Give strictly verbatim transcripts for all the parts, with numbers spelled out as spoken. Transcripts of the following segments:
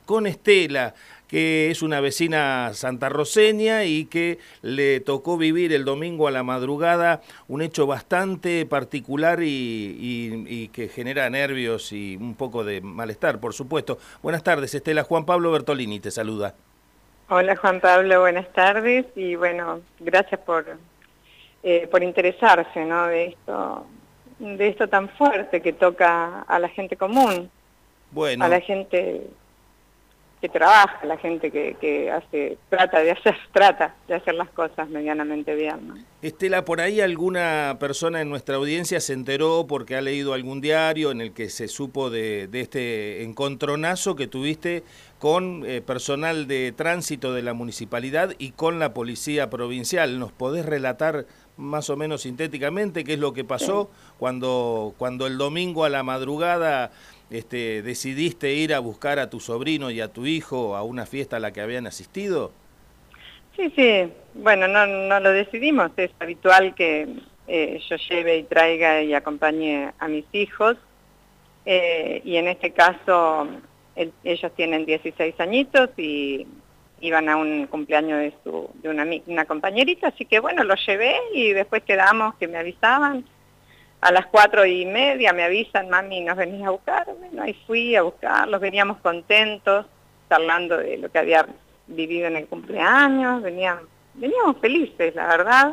con Estela, que es una vecina santarroceña y que le tocó vivir el domingo a la madrugada un hecho bastante particular y, y, y que genera nervios y un poco de malestar, por supuesto. Buenas tardes, Estela. Juan Pablo Bertolini te saluda. Hola Juan Pablo, buenas tardes y bueno, gracias por, eh, por interesarse, ¿no? de esto, de esto tan fuerte que toca a la gente común, Bueno, a la gente que trabaja, a la gente que, que hace, trata de hacer, trata de hacer las cosas medianamente bien, ¿no? Estela, por ahí alguna persona en nuestra audiencia se enteró porque ha leído algún diario en el que se supo de, de este encontronazo que tuviste con eh, personal de tránsito de la municipalidad y con la policía provincial. ¿Nos podés relatar más o menos sintéticamente qué es lo que pasó Sí. cuando, cuando el domingo a la madrugada este, decidiste ir a buscar a tu sobrino y a tu hijo a una fiesta a la que habían asistido? Sí, sí, bueno, no, no lo decidimos, es habitual que eh, yo lleve y traiga y acompañe a mis hijos, eh, y en este caso el, ellos tienen dieciséis añitos y iban a un cumpleaños de, su, de una, una compañerita, así que bueno, los llevé y después quedamos que me avisaban, a las cuatro y media me avisan, mami, ¿nos venís a buscar? Bueno, ahí fui a buscarlos, veníamos contentos, charlando de lo que había vivido en el cumpleaños, veníamos, veníamos felices, la verdad.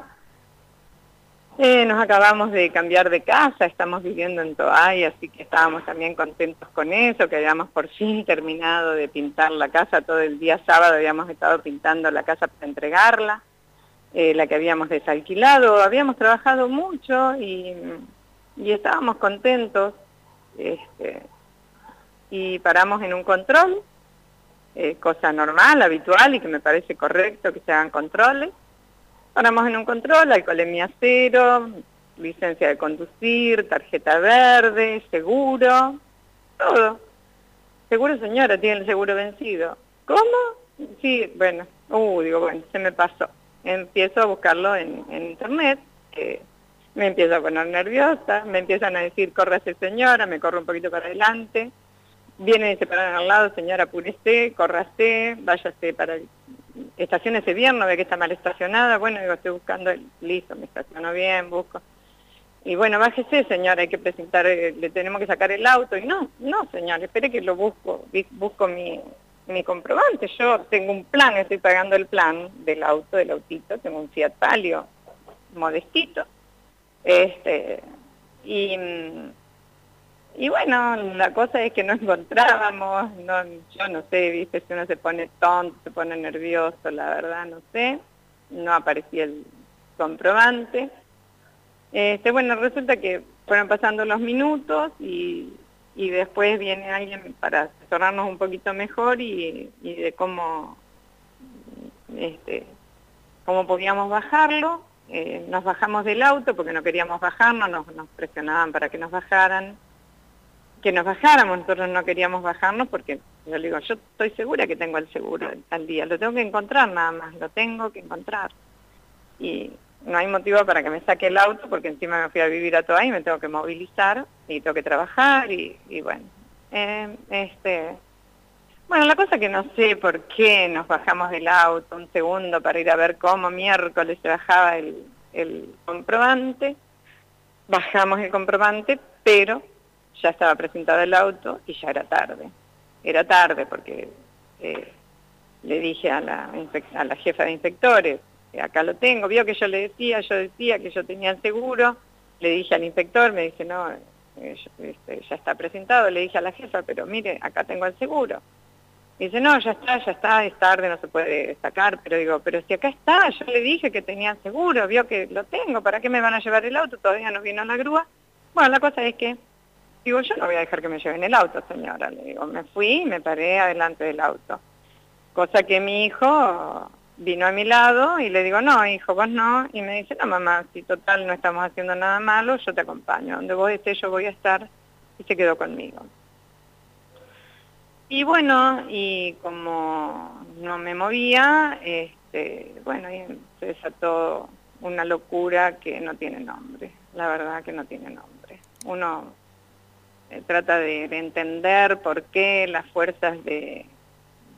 Eh, nos acabamos de cambiar de casa, estamos viviendo en Toay, así que estábamos también contentos con eso, que habíamos por fin terminado de pintar la casa, todo el día sábado habíamos estado pintando la casa para entregarla, eh, la que habíamos desalquilado, habíamos trabajado mucho y, y estábamos contentos, este, y paramos en un control. Eh, cosa normal, habitual y que me parece correcto que se hagan controles. Paramos en un control, alcoholemia cero, licencia de conducir, tarjeta verde, seguro, todo. Seguro, señora, tiene el seguro vencido. ¿Cómo? Sí, bueno, uh, digo, bueno, se me pasó. Empiezo a buscarlo en, en internet, eh, me empiezo a poner nerviosa, me empiezan a decir, córrase señora, me corro un poquito para adelante. Vienen y se paran al lado, señora, apúrese, córrase, váyase para el... estacionese bien, no ve que está mal estacionada. Bueno, digo, estoy buscando, el... listo, me estaciono bien, busco. Y bueno, bájese, señora, hay que presentar, le tenemos que sacar el auto. Y no, no, señora, espere que lo busco, busco mi, mi comprobante. Yo tengo un plan, estoy pagando el plan del auto, del autito, tengo un Fiat Palio modestito. Este, y... Y bueno, la cosa es que no encontrábamos, no, yo no sé, viste, si uno se pone tonto, se pone nervioso, la verdad no sé, no aparecía el comprobante. Este, bueno, resulta que fueron pasando los minutos y, y después viene alguien para asesorarnos un poquito mejor y, y de cómo, este, cómo podíamos bajarlo. Eh, nos bajamos del auto porque no queríamos bajarnos, nos, nos presionaban para que nos bajaran. que nos bajáramos, nosotros no queríamos bajarnos porque yo le digo, yo estoy segura que tengo el seguro al día, lo tengo que encontrar nada más, lo tengo que encontrar. Y no hay motivo para que me saque el auto porque encima me fui a vivir a Toay y me tengo que movilizar y tengo que trabajar y, y bueno. Eh, este, bueno, la cosa que no sé por qué nos bajamos del auto un segundo para ir a ver cómo miércoles se bajaba el, el comprobante, bajamos el comprobante, pero ya estaba presentado el auto y ya era tarde. Era tarde porque eh, le dije a la, a la jefa de inspectores, acá lo tengo, vio que yo le decía, yo decía que yo tenía el seguro, le dije al inspector, me dice, no, eh, este, ya está presentado, le dije a la jefa, pero mire, acá tengo el seguro. Y dice, no, ya está, ya está, es tarde, no se puede sacar, pero digo, pero si acá está, yo le dije que tenía el seguro, vio que lo tengo, ¿para qué me van a llevar el auto? Todavía no vino la grúa. Bueno, la cosa es que digo, yo no voy a dejar que me lleven el auto, señora. Le digo, me fui y me paré adelante del auto. Cosa que mi hijo vino a mi lado y le digo, no, hijo, vos no. Y me dice, no, mamá, si total no estamos haciendo nada malo, yo te acompaño. Donde vos estés, yo voy a estar. Y se quedó conmigo. Y bueno, y como no me movía, este, bueno, y se desató una locura que no tiene nombre. La verdad que no tiene nombre. Uno... trata de, de entender por qué las fuerzas de,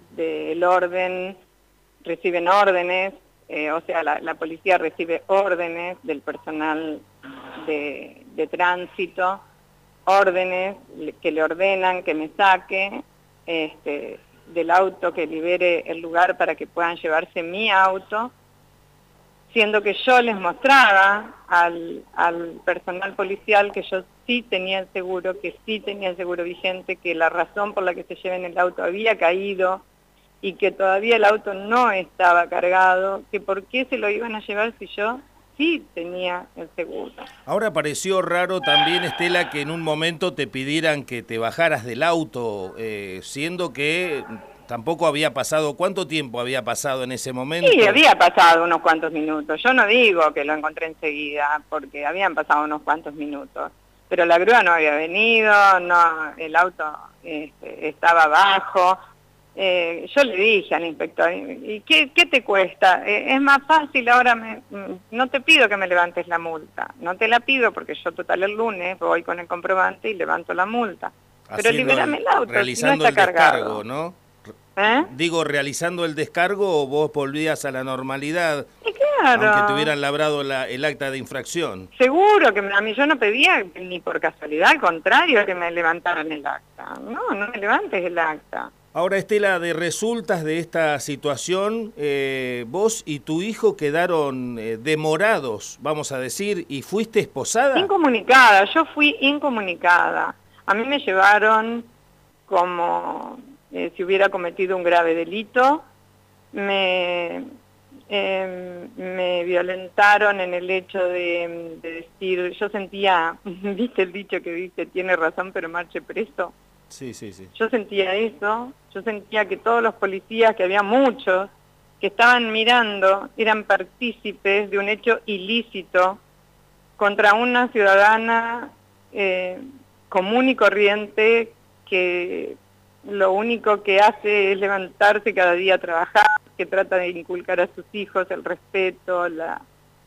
del orden, reciben órdenes, eh, o sea, la, la policía recibe órdenes del personal de, de tránsito, órdenes que le ordenan que me saque este, del auto, que libere el lugar para que puedan llevarse mi auto, siendo que yo les mostraba al, al personal policial que yo sí tenía el seguro, que sí tenía el seguro vigente, que la razón por la que se lleven el auto había caído y que todavía el auto no estaba cargado, que por qué se lo iban a llevar si yo sí tenía el seguro. Ahora pareció raro también, Estela, que en un momento te pidieran que te bajaras del auto, eh, siendo que tampoco había pasado. ¿Cuánto tiempo había pasado en ese momento? Sí, había pasado unos cuantos minutos. Yo no digo que lo encontré enseguida, porque habían pasado unos cuantos minutos. Pero la grúa no había venido, no, el auto este, estaba abajo. Eh, yo le dije al inspector, ¿y qué, qué te cuesta? Eh, es más fácil ahora, me, no te pido que me levantes la multa, no te la pido porque yo total el lunes voy con el comprobante y levanto la multa. Pero libérame el auto, realizando si no está el descargo, cargado. ¿no? ¿Eh? Digo, realizando el descargo, vos volvías a la normalidad, y claro, aunque te hubieran labrado la, el acta de infracción. Seguro que a mí yo no pedía ni por casualidad, al contrario, que me levantaran el acta. No, no me levantes el acta. Ahora, Estela, de resultas de esta situación, eh, vos y tu hijo quedaron eh, demorados, vamos a decir, y fuiste esposada. Incomunicada, yo fui incomunicada. A mí me llevaron como eh, si hubiera cometido un grave delito. Me, eh, me violentaron en el hecho de, de decir, yo sentía, ¿viste el dicho que dice, tiene razón pero marche preso? Sí, sí, sí. Yo sentía eso, yo sentía que todos los policías, que había muchos, que estaban mirando, eran partícipes de un hecho ilícito contra una ciudadana eh, común y corriente que lo único que hace es levantarse cada día a trabajar, que trata de inculcar a sus hijos el respeto, la,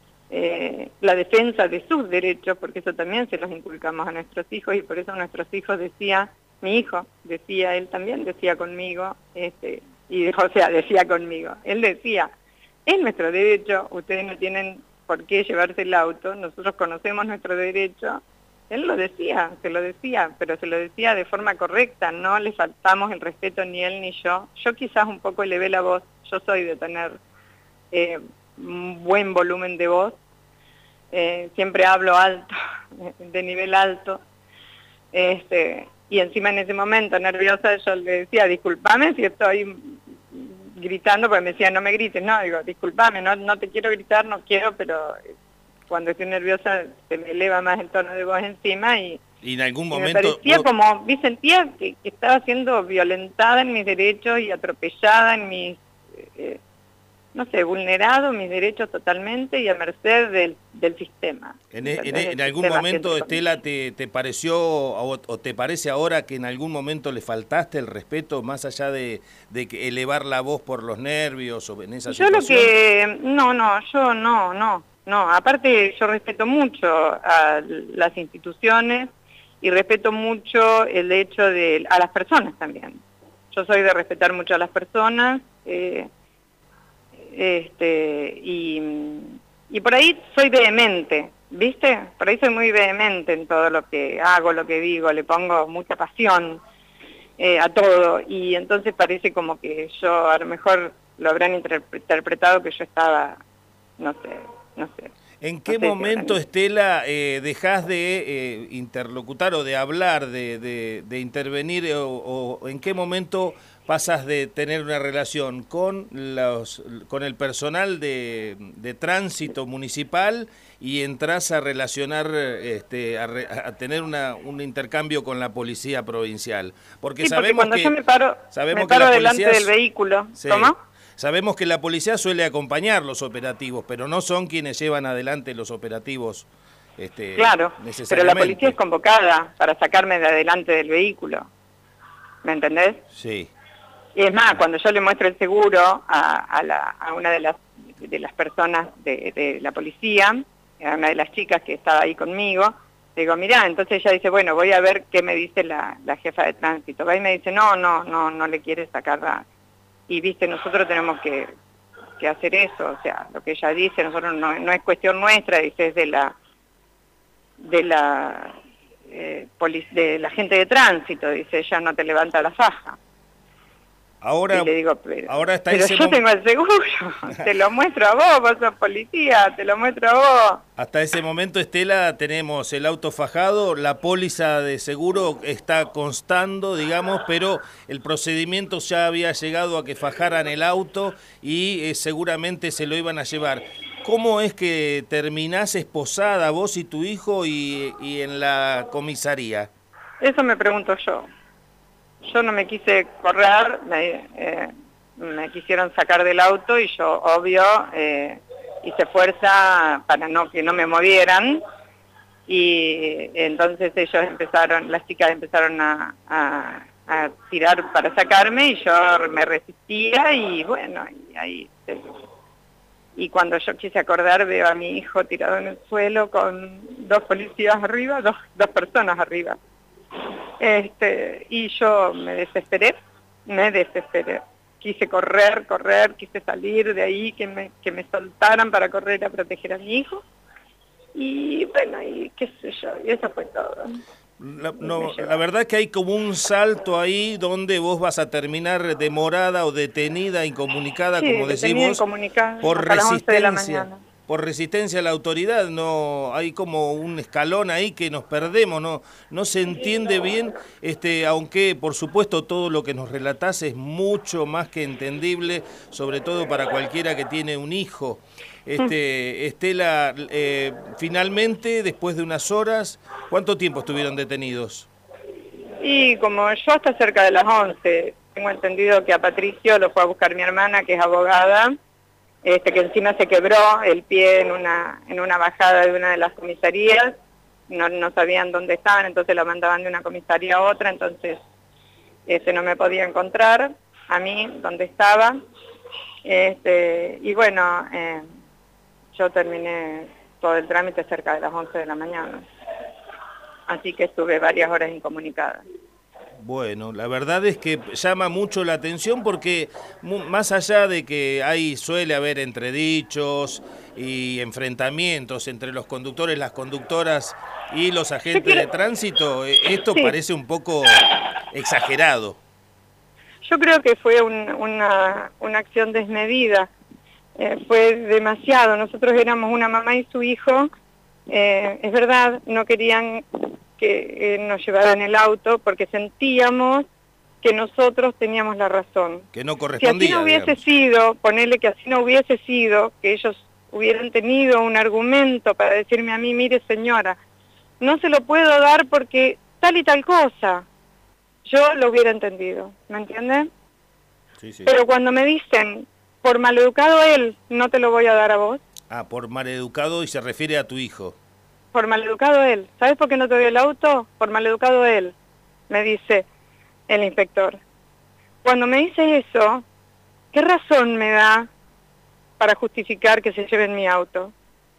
eh, la defensa de sus derechos, porque eso también se los inculcamos a nuestros hijos y por eso nuestros hijos decían, mi hijo decía, él también decía conmigo, este, y o sea, decía conmigo, él decía, es nuestro derecho, ustedes no tienen por qué llevarse el auto, nosotros conocemos nuestro derecho, él lo decía, se lo decía, pero se lo decía de forma correcta, no le faltamos el respeto ni él ni yo, yo quizás un poco elevé la voz, yo soy de tener eh, un buen volumen de voz, eh, siempre hablo alto, de nivel alto, este... Y encima en ese momento, nerviosa, yo le decía, discúlpame si estoy gritando, porque me decía, no me grites, no, digo, discúlpame, no, no te quiero gritar, no quiero, pero cuando estoy nerviosa se me eleva más el tono de voz encima y, y en algún y momento me parecía vos... como, me sentía que, que estaba siendo violentada en mis derechos y atropellada en mis... Eh, no sé, vulnerado mis derechos totalmente y a merced del, del sistema. En, en, en algún momento, Estela, te, te pareció o, o te parece ahora que en algún momento le faltaste el respeto más allá de, de que elevar la voz por los nervios o en esa yo situación? Yo lo que... No, no, yo no, no, no. Aparte yo respeto mucho a las instituciones y respeto mucho el hecho de... a las personas también. Yo soy de respetar mucho a las personas, eh, Este, y, y por ahí soy vehemente, ¿viste? Por ahí soy muy vehemente en todo lo que hago, lo que digo, le pongo mucha pasión eh, a todo, y entonces parece como que yo a lo mejor lo habrán interpretado que yo estaba, no sé, no sé. ¿En qué no sé momento, si Estela, eh, dejás de eh, interlocutar o de hablar, de, de, de intervenir, o, o en qué momento pasas de tener una relación con los con el personal de, de tránsito municipal y entras a relacionar, este, a, re, a tener una, un intercambio con la policía provincial? Porque sí, sabemos porque cuando que, yo me paro, sabemos me paro que la delante policía, del vehículo, sí, ¿cómo? Sabemos que la policía suele acompañar los operativos, pero no son quienes llevan adelante los operativos. Este, claro, pero la policía es convocada para sacarme de adelante del vehículo, ¿me entendés? Sí. Y es más, cuando yo le muestro el seguro a, a, la, a una de las, de las personas de, de la policía, a una de las chicas que estaba ahí conmigo, le digo, mirá, entonces ella dice, bueno, voy a ver qué me dice la, la jefa de tránsito. Va y me dice, no, no, no, no le quiere sacar la, y viste, nosotros tenemos que, que hacer eso, o sea, lo que ella dice, nosotros no, no es cuestión nuestra, dice, es de la, de la, eh, de la gente de tránsito, dice, ella no te levanta la faja. Ahora, y le digo, pero, ahora está pero ese yo tengo el seguro, te lo muestro a vos, vos sos policía, te lo muestro a vos. Hasta ese momento, Estela, tenemos el auto fajado, la póliza de seguro está constando, digamos, pero el procedimiento ya había llegado a que fajaran el auto y eh, seguramente se lo iban a llevar. ¿Cómo es que terminás esposada vos y tu hijo y, y en la comisaría? Eso me pregunto yo. Yo no me quise correr, me, eh, me quisieron sacar del auto y yo, obvio, eh, hice fuerza para no que no me movieran, y entonces ellos empezaron, las chicas empezaron a, a, a tirar para sacarme y yo me resistía y bueno, y ahí se, y cuando yo quise acordar veo a mi hijo tirado en el suelo con dos policías arriba, dos, dos personas arriba. Este, y yo me desesperé, me desesperé. Quise correr, correr, quise salir de ahí, que me, que me soltaran para correr a proteger a mi hijo. Y bueno, y qué sé yo, y eso fue todo. La, no, la verdad es que hay como un salto ahí donde vos vas a terminar demorada o detenida, incomunicada, sí, como decimos, por resistencia. Por resistencia a la autoridad, no hay como un escalón ahí que nos perdemos, no no se entiende bien, este aunque por supuesto todo lo que nos relatás es mucho más que entendible, sobre todo para cualquiera que tiene un hijo. Este Estela, eh, finalmente, después de unas horas, ¿cuánto tiempo estuvieron detenidos? Y como yo hasta cerca de las once, tengo entendido que a Patricio lo fue a buscar mi hermana, que es abogada, Este, que encima se quebró el pie en una en una bajada de una de las comisarías, no, no sabían dónde estaban, entonces lo mandaban de una comisaría a otra, entonces este, no me podía encontrar a mí donde estaba, este, y bueno, eh, yo terminé todo el trámite cerca de las once de la mañana, así que estuve varias horas incomunicada. Bueno, la verdad es que llama mucho la atención porque más allá de que hay suele haber entredichos y enfrentamientos entre los conductores, las conductoras y los agentes de tránsito, esto sí. Parece un poco exagerado. Yo creo que fue un, una, una acción desmedida, eh, fue demasiado. Nosotros éramos una mamá y su hijo, eh, es verdad, no querían que eh, nos llevaran el auto porque sentíamos que nosotros teníamos la razón. Que no correspondía. Si así no hubiese digamos. sido, ponerle que así no hubiese sido, que ellos hubieran tenido un argumento para decirme a mí, mire señora, no se lo puedo dar porque tal y tal cosa, yo lo hubiera entendido, ¿me entiende? Sí, sí. Pero cuando me dicen, por maleducado él, no te lo voy a dar a vos. Ah, por maleducado y se refiere a tu hijo. Por maleducado él. ¿Sabes por qué no te doy el auto? Por maleducado él, me dice el inspector. Cuando me dice eso, ¿qué razón me da para justificar que se lleven mi auto?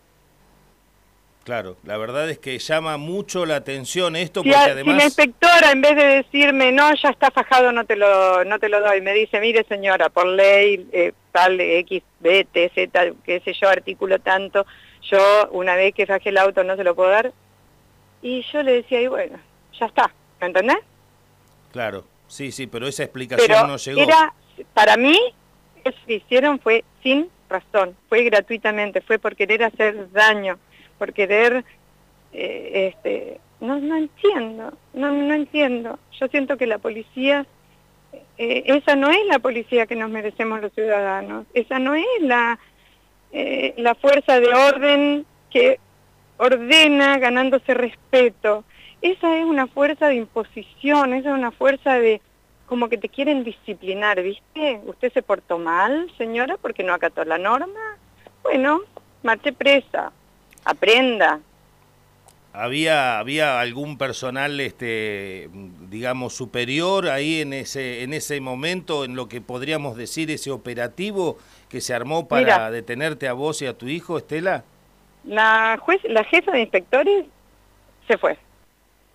Claro, la verdad es que llama mucho la atención esto, si porque a, además... Si la inspectora, en vez de decirme, no, ya está fajado, no te lo, no te lo doy, me dice, mire señora, por ley, eh, tal, X, B, T, Z, qué sé yo, artículo tanto... Yo, una vez que fajé el auto, no se lo puedo dar. Y yo le decía, y bueno, ya está, ¿me entendés? Claro, sí, sí, pero esa explicación pero no llegó. Era, para mí, eso que hicieron fue sin razón, fue gratuitamente, fue por querer hacer daño, por querer, eh, este, no, no entiendo, no, no entiendo. Yo siento que la policía, eh, esa no es la policía que nos merecemos los ciudadanos, esa no es la... Eh, la fuerza de orden que ordena ganándose respeto. Esa es una fuerza de imposición, esa es una fuerza de como que te quieren disciplinar, ¿viste? ¿Usted se portó mal, señora, porque no acató la norma? Bueno, marche presa, aprenda. ¿Había, había algún personal, este, digamos, superior ahí en ese, en ese momento, en lo que podríamos decir ese operativo que se armó para Mira, detenerte a vos y a tu hijo, Estela? La, juez, la jefa de inspectores se fue.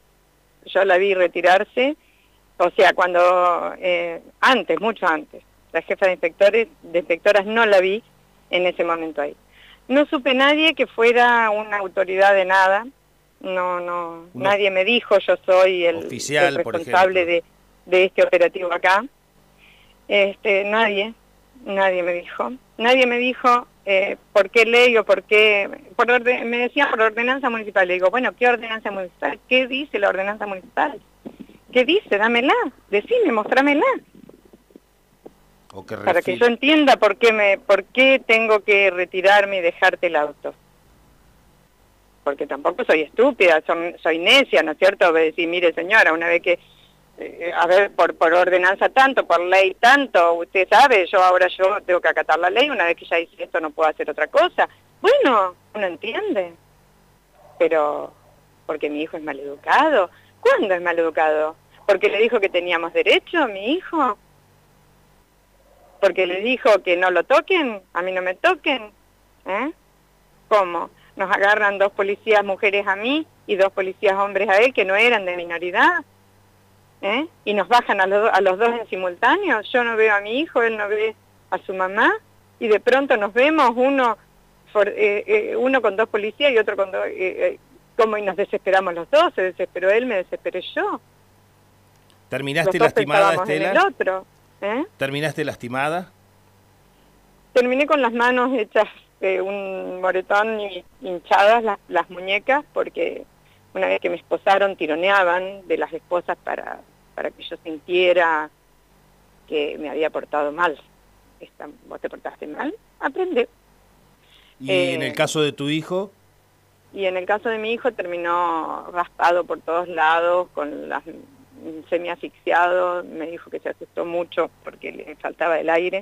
Yo la vi retirarse, o sea, cuando, eh, antes, mucho antes. la jefa de inspectores, de inspectoras no la vi en ese momento ahí. No supe nadie que fuera una autoridad de nada, no, no, Uno, nadie me dijo, yo soy el, oficial, el responsable de, de este operativo acá. Este, nadie, nadie me dijo, nadie me dijo eh, por qué ley o por qué, por orden, me decían por ordenanza municipal. Le digo, bueno, ¿qué ordenanza municipal? ¿Qué dice la ordenanza municipal? ¿Qué dice? Dámela, decime, mostrámela. O que para que yo entienda por qué, me, por qué tengo que retirarme y dejarte el auto. Porque tampoco soy estúpida, soy, soy necia, ¿no es cierto? Voy a decir, mire señora, una vez que, eh, a ver, por, por ordenanza tanto, por ley tanto, usted sabe, yo ahora yo tengo que acatar la ley, una vez que ya hice esto no puedo hacer otra cosa. Bueno, uno entiende, pero porque mi hijo es maleducado. ¿Cuándo es maleducado? ¿Porque le dijo que teníamos derecho a mi hijo? ¿Porque le dijo que no lo toquen? ¿A mí no me toquen? ¿Eh? ¿Cómo? Nos agarran dos policías mujeres a mí y dos policías hombres a él que no eran de minoridad. ¿Eh? Y nos bajan a los, a los dos en simultáneo. Yo no veo a mi hijo, él no ve a su mamá. Y de pronto nos vemos, uno, for, eh, eh, uno con dos policías y otro con dos... Eh, eh, ¿Cómo? Y nos desesperamos los dos. Se desesperó él, me desesperé yo. ¿Terminaste lastimada, Estela? En el otro. ¿Eh? ¿Terminaste lastimada? Terminé con las manos hechas eh, un moretón y hinchadas las, las muñecas, porque una vez que me esposaron tironeaban de las esposas para, para que yo sintiera que me había portado mal. Esta, ¿Vos te portaste mal? Aprende. ¿Y eh, en el caso de tu hijo? Y en el caso de mi hijo terminó raspado por todos lados, con las semi-asfixiado, me dijo que se asustó mucho porque le faltaba el aire.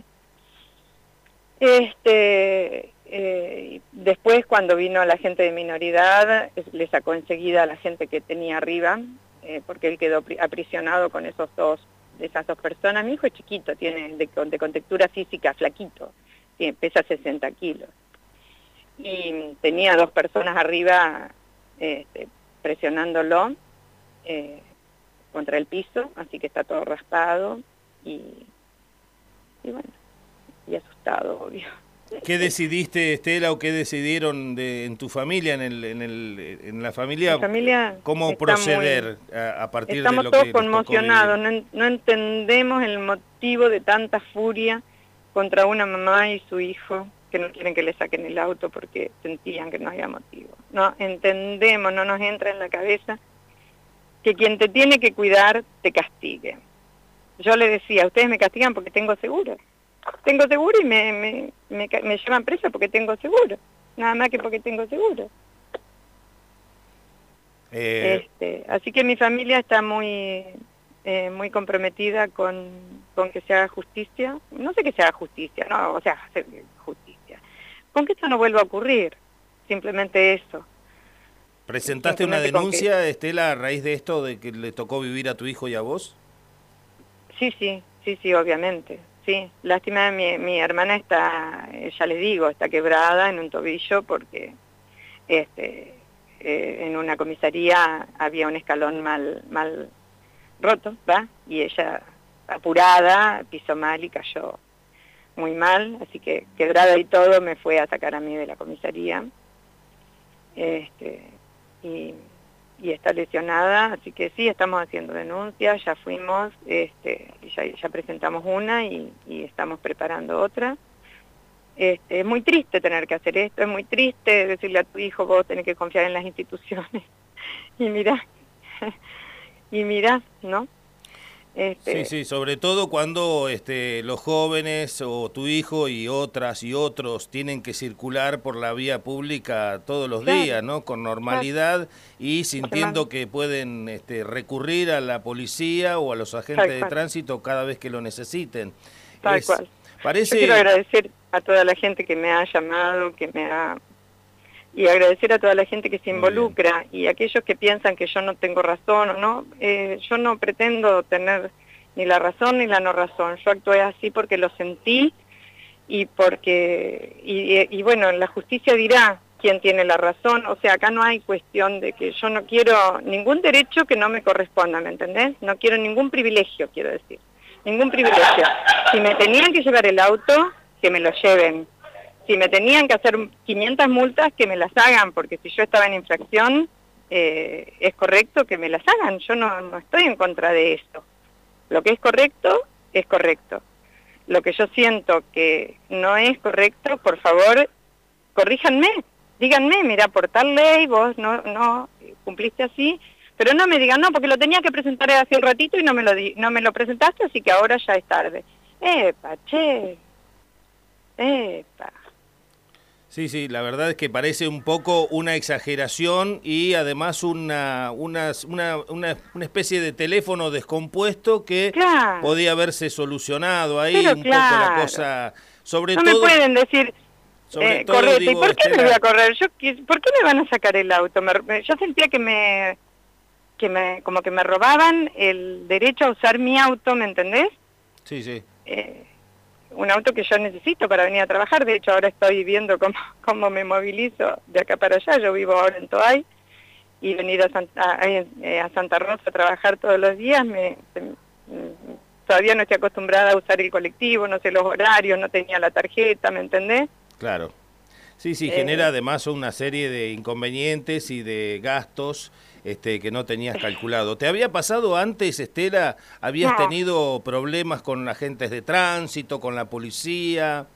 Este, eh, después cuando vino la gente de minoridad, le sacó enseguida a la gente que tenía arriba, eh, porque él quedó aprisionado con esos dos, de esas dos personas. Mi hijo es chiquito, tiene de, de contextura física flaquito, tiene, pesa sesenta kilos. Y tenía dos personas arriba este, presionándolo, eh, contra el piso, así que está todo raspado y, y bueno, y asustado, obvio. ¿Qué decidiste, Estela, o qué decidieron de, en tu familia, en, el, en, el, en la familia, familia cómo proceder muy, a, a partir de lo que estamos todos conmocionados, no, no entendemos el motivo de tanta furia contra una mamá y su hijo, que no quieren que le saquen el auto porque sentían que no había motivo. No entendemos, no nos entra en la cabeza que quien te tiene que cuidar te castigue. Yo le decía, ustedes me castigan porque tengo seguro. Tengo seguro y me, me, me, me llevan presa porque tengo seguro. Nada más que porque tengo seguro. Eh... Este, así que mi familia está muy, eh, muy comprometida con, con que se haga justicia. No sé que se haga justicia, no, o sea, hacer justicia. Con que esto no vuelva a ocurrir. Simplemente eso. ¿Presentaste una denuncia, que... Estela, a raíz de esto, de que le tocó vivir a tu hijo y a vos? Sí, sí, sí, sí, obviamente, sí. Lástima, mi, mi hermana está, ya les digo, está quebrada en un tobillo porque este, eh, en una comisaría había un escalón mal, mal roto, ¿va? Y ella, apurada, pisó mal y cayó muy mal, así que quebrada y todo, me fue a sacar a mí de la comisaría. Este... Y, y está lesionada, así que sí, estamos haciendo denuncias, ya fuimos, este, ya, ya presentamos una y, y estamos preparando otra. Este, es muy triste tener que hacer esto, es muy triste decirle a tu hijo, vos tenés que confiar en las instituciones. Y mirá, y mirá, ¿no? Sí, Este... sí, sobre todo cuando este, los jóvenes o tu hijo y otras y otros tienen que circular por la vía pública todos los claro. días, ¿no? Con normalidad claro. y sintiendo que pueden este, recurrir a la policía o a los agentes Tal de cual. tránsito cada vez que lo necesiten. Tal es, cual. Parece... Yo quiero agradecer a toda la gente que me ha llamado, que me ha... y agradecer a toda la gente que se involucra y aquellos que piensan que yo no tengo razón o no, eh, yo no pretendo tener ni la razón ni la no razón, yo actué así porque lo sentí y porque, y, y bueno, la justicia dirá quién tiene la razón, o sea, acá no hay cuestión de que yo no quiero ningún derecho que no me corresponda, ¿me entendés? No quiero ningún privilegio, quiero decir, ningún privilegio. Si me tenían que llevar el auto, que me lo lleven. Si me tenían que hacer quinientas multas, que me las hagan, porque si yo estaba en infracción, eh, es correcto que me las hagan. Yo no, no estoy en contra de eso. Lo que es correcto, es correcto. Lo que yo siento que no es correcto, por favor, corríjanme. Díganme, mira, por tal ley vos no, no cumpliste así, pero no me digan, no, porque lo tenía que presentar hace un ratito y no me lo, di, no me lo presentaste, así que ahora ya es tarde. Epa, che, epa. Sí, sí, la verdad es que parece un poco una exageración y además una, una, una, una, una especie de teléfono descompuesto que claro. podía haberse solucionado ahí, pero un claro. poco la cosa, sobre no todo... No me pueden decir... Sobre Eh, todo, correcto. digo, ¿Y por qué Estela... me voy a correr? Yo, ¿por qué me van a sacar el auto? Me, me, yo sentía que me, que me, como que me robaban el derecho a usar mi auto, ¿me entendés? Sí, sí. Eh, un auto que yo necesito para venir a trabajar. De hecho, ahora estoy viendo cómo, cómo me movilizo de acá para allá. Yo vivo ahora en Toay y venir a Santa, a, a Santa Rosa a trabajar todos los días me... me todavía no estoy acostumbrada a usar el colectivo, no sé los horarios, no tenía la tarjeta, ¿me entendés? Claro. Sí, sí, eh, genera además una serie de inconvenientes y de gastos este, que no tenías calculado. ¿Te había pasado antes, Estela? ¿Habías no. tenido problemas con agentes de tránsito, con la policía?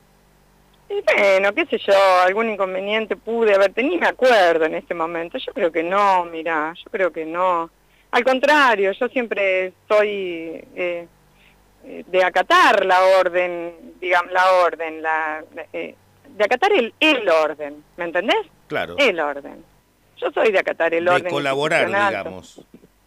Y bueno, qué sé yo, algún inconveniente pude haber tenido, me acuerdo en este momento. Yo creo que no, mirá, yo creo que no. Al contrario, yo siempre soy... Eh, de acatar la orden, digamos, la orden, la... Eh, de acatar el, el orden, ¿me entendés? Claro. El orden. Yo soy de acatar el de orden. De colaborar, digamos.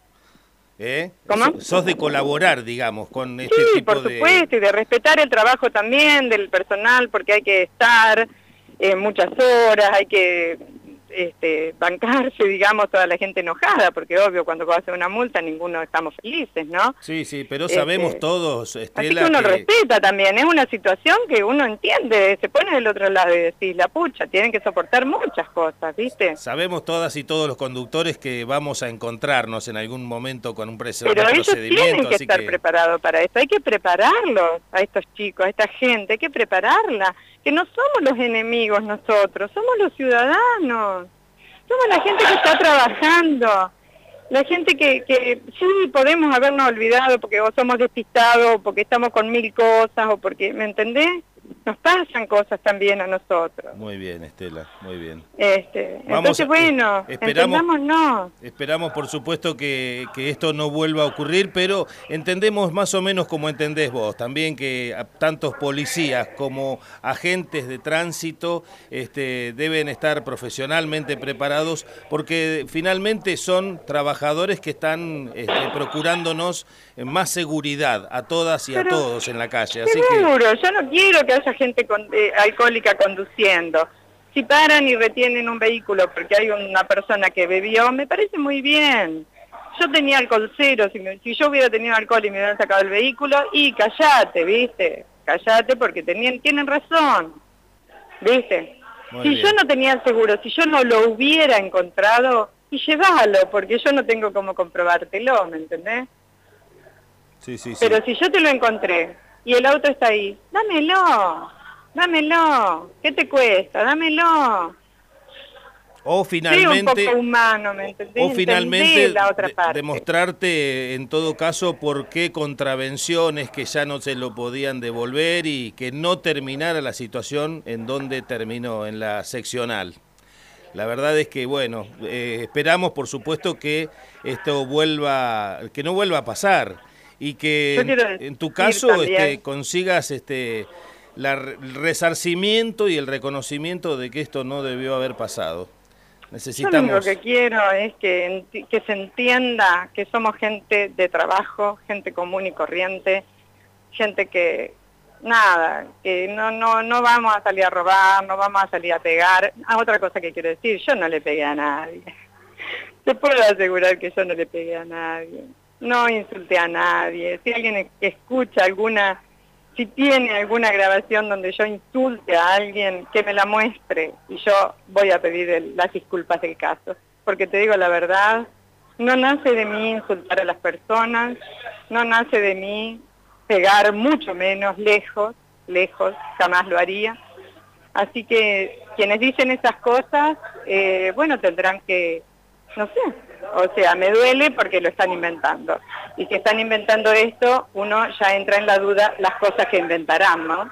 ¿Eh? ¿Cómo? Sos de colaborar, digamos, con este sí, tipo por de... supuesto, y de respetar el trabajo también del personal, porque hay que estar eh, muchas horas, hay que este, bancarse, digamos, toda la gente enojada, porque obvio, cuando vas a hacer una multa, ninguno estamos felices, ¿no? Sí, sí, pero sabemos este, todos, Estela, así que uno que... respeta también, es una situación que uno entiende, se pone del otro lado y decís, la pucha, tienen que soportar muchas cosas, ¿viste? Sabemos todas y todos los conductores que vamos a encontrarnos en algún momento con un procedimiento. Pero ellos tienen que estar que... preparados para esto, hay que prepararlos a estos chicos, a esta gente, hay que prepararla, que no somos los enemigos nosotros, somos los ciudadanos. Somos la gente que está trabajando, la gente que, que sí podemos habernos olvidado porque o somos despistados, o porque estamos con mil cosas, o porque, ¿me entendés? Nos pasan cosas también a nosotros. Muy bien, Estela, muy bien. Este, Vamos entonces, a, bueno, esperamos, entendámonos. Esperamos, por supuesto, que, que esto no vuelva a ocurrir, pero entendemos más o menos como entendés vos, también que tantos policías como agentes de tránsito este, deben estar profesionalmente preparados, porque finalmente son trabajadores que están este, procurándonos más seguridad a todas y pero, a todos en la calle. Así seguro, que... yo no quiero que haya gente con, eh, alcohólica conduciendo. Si paran y retienen un vehículo porque hay una persona que bebió, me parece muy bien. Yo tenía alcohol cero, si, me, si yo hubiera tenido alcohol y me hubieran sacado el vehículo, y callate, ¿viste? Callate porque tenían, tienen razón, ¿viste? Muy si bien. Yo no tenía el seguro, si yo no lo hubiera encontrado, y llévalo, porque yo no tengo cómo comprobártelo, ¿me entendés? Sí, sí, sí. Pero si yo te lo encontré y el auto está ahí, dámelo, dámelo, ¿qué te cuesta? Dámelo. O finalmente, sí, un poco humano, ¿me entendés? O finalmente la otra parte. demostrarte en todo caso por qué contravenciones que ya no se lo podían devolver y que no terminara la situación en donde terminó, en la seccional. La verdad es que, bueno, eh, esperamos por supuesto que esto vuelva, que no vuelva a pasar y que en, en tu caso este, consigas este, la, el resarcimiento y el reconocimiento de que esto no debió haber pasado. Necesitamos... Yo lo único que quiero es que, que se entienda que somos gente de trabajo, gente común y corriente, gente que, nada, que no, no, no vamos a salir a robar, no vamos a salir a pegar. Ah, otra cosa que quiero decir, yo no le pegué a nadie. Te puedo asegurar que yo no le pegué a nadie. No insulté a nadie. Si alguien escucha alguna, si tiene alguna grabación donde yo insulte a alguien, que me la muestre y yo voy a pedir el, las disculpas del caso. Porque te digo la verdad, no nace de mí insultar a las personas, no nace de mí pegar mucho menos, lejos, lejos, jamás lo haría. Así que quienes dicen esas cosas, eh, bueno, tendrán que, no sé, o sea, me duele porque lo están inventando. Y si están inventando esto, uno ya entra en la duda las cosas que inventarán, ¿no?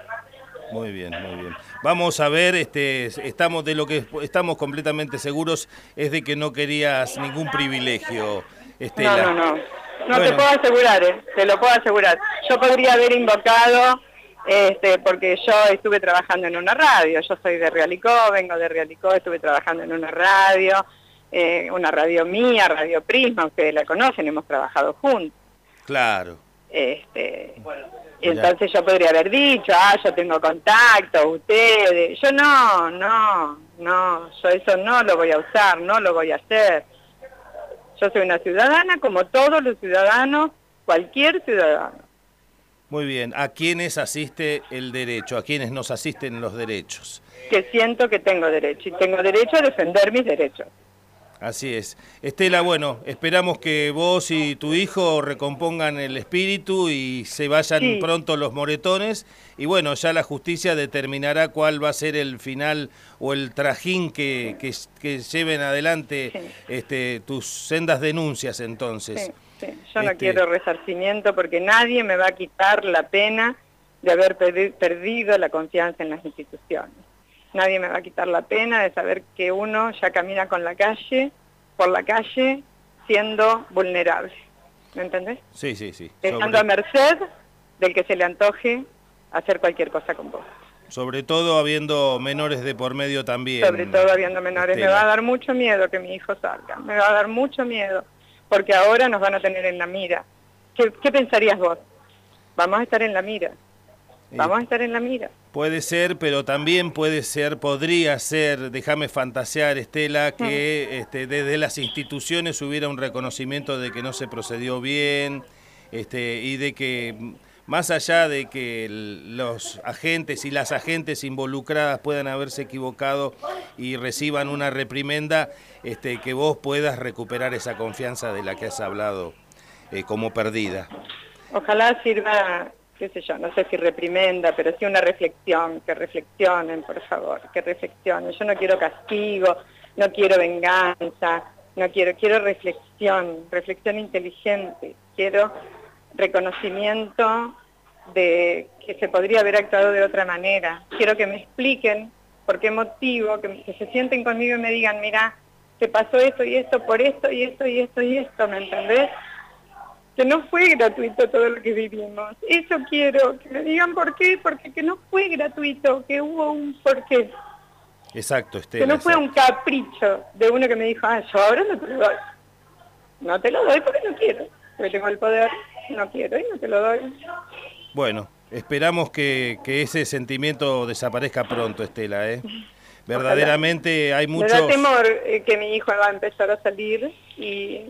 Muy bien, muy bien. Vamos a ver, este, estamos de lo que estamos completamente seguros es de que no querías ningún privilegio, Estela. No, no, no. No Bueno. te puedo asegurar, eh, te lo puedo asegurar. Yo podría haber invocado, este, porque yo estuve trabajando en una radio, yo soy de Realicó, vengo de Realicó, estuve trabajando en una radio, eh, una radio mía, Radio Prisma, ustedes la conocen, hemos trabajado juntos. Claro. Este, bueno, entonces yo podría haber dicho, ah, yo tengo contacto, ustedes, yo no, no, no, yo eso no lo voy a usar, no lo voy a hacer. Yo soy una ciudadana como todos los ciudadanos, cualquier ciudadano. Muy bien, ¿a quiénes asiste el derecho? ¿A quiénes nos asisten los derechos? Que siento que tengo derecho, y tengo derecho a defender mis derechos. Así es. Estela, bueno, esperamos que vos y tu hijo recompongan el espíritu y se vayan sí. pronto los moretones. Y bueno, ya la justicia determinará cuál va a ser el final o el trajín que, que, que lleven adelante sí. este, tus sendas denuncias entonces. Sí, sí. Yo no este... quiero resarcimiento porque nadie me va a quitar la pena de haber perdi perdido la confianza en las instituciones. Nadie me va a quitar la pena de saber que uno ya camina con la calle, por la calle, siendo vulnerable. ¿Me entendés? Sí, sí, sí. Estando Sobre... a merced del que se le antoje hacer cualquier cosa con vos. Sobre todo habiendo menores de por medio también. Sobre todo habiendo menores. Estela. Me va a dar mucho miedo que mi hijo salga. Me va a dar mucho miedo. Porque ahora nos van a tener en la mira. ¿Qué, qué pensarías vos? Vamos a estar en la mira. Vamos a estar en la mira. Puede ser, pero también puede ser, podría ser, déjame fantasear, Estela, que mm. este, desde las instituciones hubiera un reconocimiento de que no se procedió bien, este, y de que más allá de que los agentes y las agentes involucradas puedan haberse equivocado y reciban una reprimenda, este, que vos puedas recuperar esa confianza de la que has hablado eh, como perdida. Ojalá sirva, qué sé yo, no sé si reprimenda, pero sí una reflexión, que reflexionen, por favor, que reflexionen. Yo no quiero castigo, no quiero venganza, no quiero, quiero reflexión, reflexión inteligente, quiero reconocimiento de que se podría haber actuado de otra manera. Quiero que me expliquen por qué motivo, que, que se sienten conmigo y me digan, mira, te pasó esto y esto, por esto y esto y esto y esto, ¿me entendés? Que no fue gratuito todo lo que vivimos. Eso quiero, que me digan por qué, porque que no fue gratuito, que hubo un porqué. Exacto, Estela. Que no fue exacto. un capricho de uno que me dijo, ah, yo ahora no te lo doy. No te lo doy porque no quiero, porque tengo el poder, no quiero y no te lo doy. Bueno, esperamos que, que ese sentimiento desaparezca pronto, Estela, ¿eh? Verdaderamente hay muchos... Me da temor eh, que mi hijo va a empezar a salir y...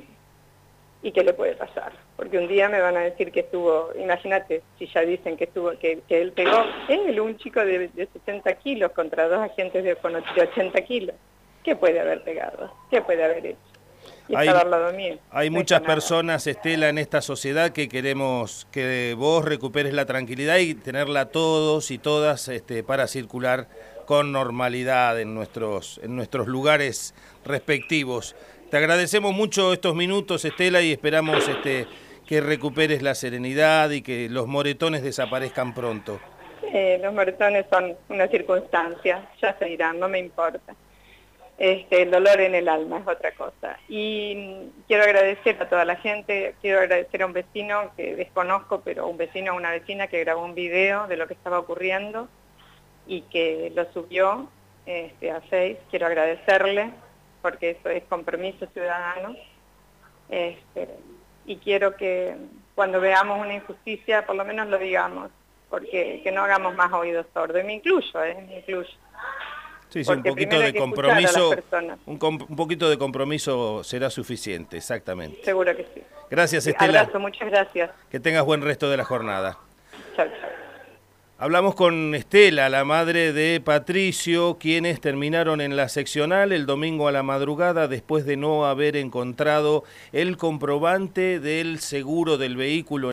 y qué le puede pasar, porque un día me van a decir que estuvo, imagínate, si ya dicen que estuvo, que, que él pegó, él, un chico de, de sesenta kilos contra dos agentes de, de ochenta kilos, ¿qué puede haber pegado? ¿Qué puede haber hecho? Y hay, estaba al lado mío. Hay no muchas personas, Estela, en esta sociedad que queremos que vos recuperes la tranquilidad y tenerla todos y todas este, para circular con normalidad en nuestros, en nuestros lugares respectivos. Te agradecemos mucho estos minutos, Estela, y esperamos este, que recuperes la serenidad y que los moretones desaparezcan pronto. Eh, los moretones son una circunstancia, ya se irán, no me importa. Este, el dolor en el alma es otra cosa. Y quiero agradecer a toda la gente, quiero agradecer a un vecino que desconozco, pero un vecino, una vecina que grabó un video de lo que estaba ocurriendo y que lo subió este, a Face. Quiero agradecerle, porque eso es compromiso ciudadano, este, y quiero que cuando veamos una injusticia, por lo menos lo digamos, porque que no hagamos más oídos sordos, y me incluyo, ¿eh? me incluyo. Sí, sí, un poquito de compromiso, un, com un poquito de compromiso será suficiente, exactamente. Seguro que sí. Gracias, Estela. Abrazo, muchas gracias. Que tengas buen resto de la jornada. Chao, chao. Hablamos con Estela, la madre de Patricio, quienes terminaron en la seccional el domingo a la madrugada después de no haber encontrado el comprobante del seguro del vehículo